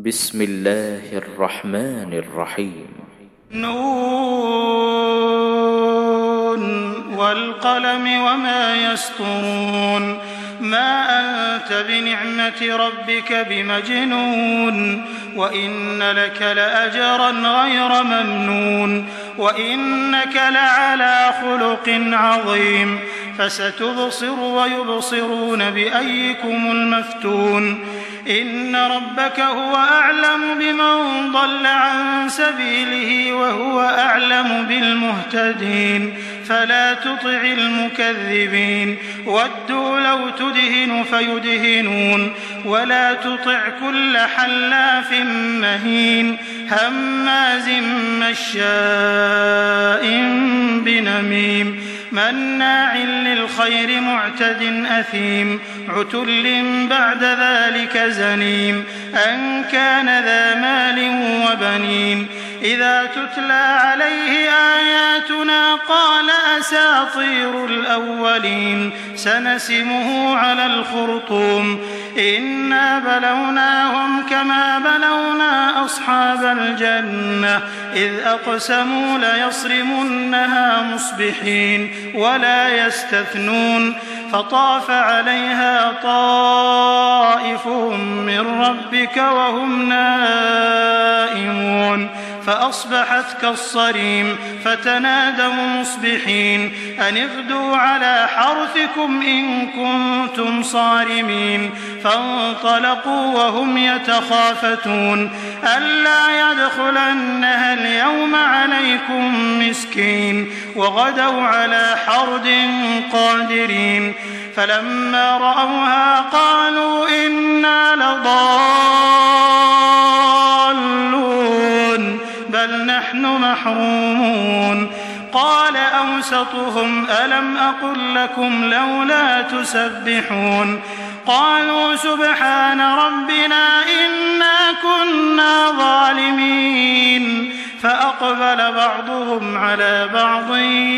بسم الله الرحمن الرحيم. نون والقلم وما يسطرون. ما أنت بنعمة ربك بمجنون، وإن لك لأجرا غير ممنون، وإنك لعلى خلق عظيم. فستبصر ويبصرون بأيكم المفتون. إن ربك هو أعلم بمن ضل عن سبيله وهو أعلم بالمهتدين. فلا تطع المكذبين. ودوا لو تدهن فيدهنون. ولا تطع كل حلاف مهين هماز مشاء بنميم مناع للخير معتد أثيم عتل بعد ذلك زنيم أن كان ذا مال وبنين. إذا تتلى عليه آياتنا قال أساطير الأولين. سنسمه على الخرطوم. إنا بلوناهم كما بلونا أصحاب الجنة إذ أقسموا ليصرمنها مصبحين ولا يستثنون. فطاف عليها طائف من ربك وهم نائمون فأصبحت كالصريم. فتنادوا مصبحين أن اغدوا على حرثكم إن كنتم صارمين. فانطلقوا وهم يتخافتون ألا يدخلنها اليوم عليكم مسكين. وغدوا على حرد قادرين. فلما رأوها قالوا إنا لضالون بل نحن محرومون. قال أوسطهم ألم أقل لكم لولا تسبحون. قالوا سبحان ربنا إنا كنا ظالمين. فأقبل بعضهم على بعض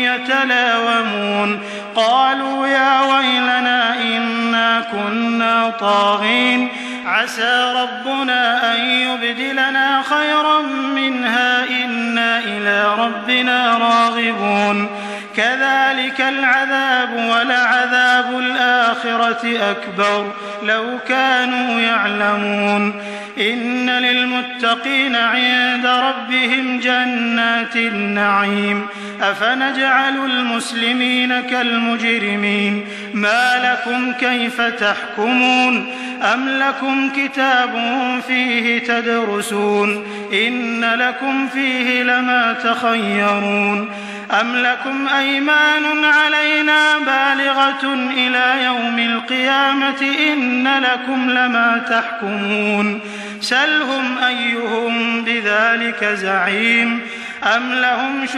يتلاومون قالوا يا ويلنا إنا كنا طاغين عسى ربنا أن يبدلنا خيرا منها إنا إلى ربنا راغبون. كذلك العذاب ولعذاب الآخرة أكبر لو كانوا يعلمون. إن للمتقين عند ربهم جنات النعيم. أفنجعل المسلمين كالمجرمين. ما لكم كيف تحكمون. أم لكم كتاب فيه تدرسون إن لكم فيه لما تخيرون. أم لكم أيمان علينا بالغة إلى يوم القيامة إن لكم لما تحكمون. سلهم أيهم بذلك زعيم. أم لهم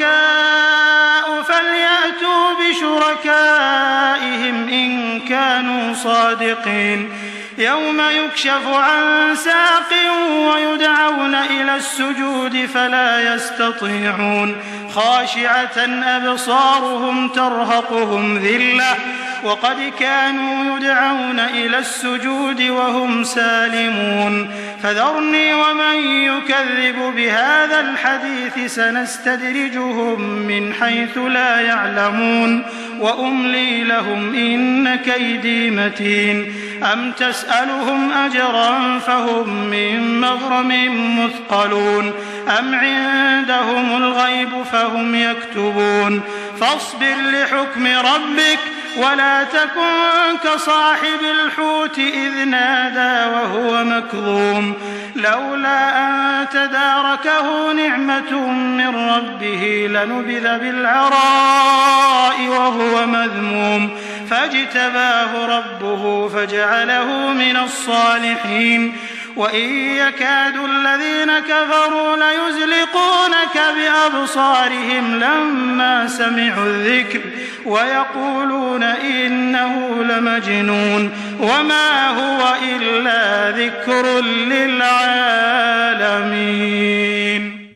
شركاء فليأتوا بشركائهم إن كانوا صادقين. يوم يكشف عن ساق ويدعون إلى السجود فلا يستطيعون. خاشعة أبصارهم ترهقهم ذلة وقد كانوا يدعون إلى السجود وهم سالمون. فذرني ومن يكذب بهذا الحديث سنستدرجهم من حيث لا يعلمون وأملي لهم إن كيدي متين. أم تسألهم أجرا فهم من مغرم مثقلون. أم عندهم الغيب فهم يكتبون. فاصبر لحكم ربك ولا تكن كصاحب الحوت إذ نادى وهو مكظوم لولا أن تداركه نعمة من ربه لنبذ بالعراء وهو مذموم. فاجتباه ربه فجعله من الصالحين. وإن يكاد الذين كفروا ليزلقونك بأبصارهم لما سمعوا الذكر ويقولون إنه لمجنون وما هو إلا ذكر للعالمين.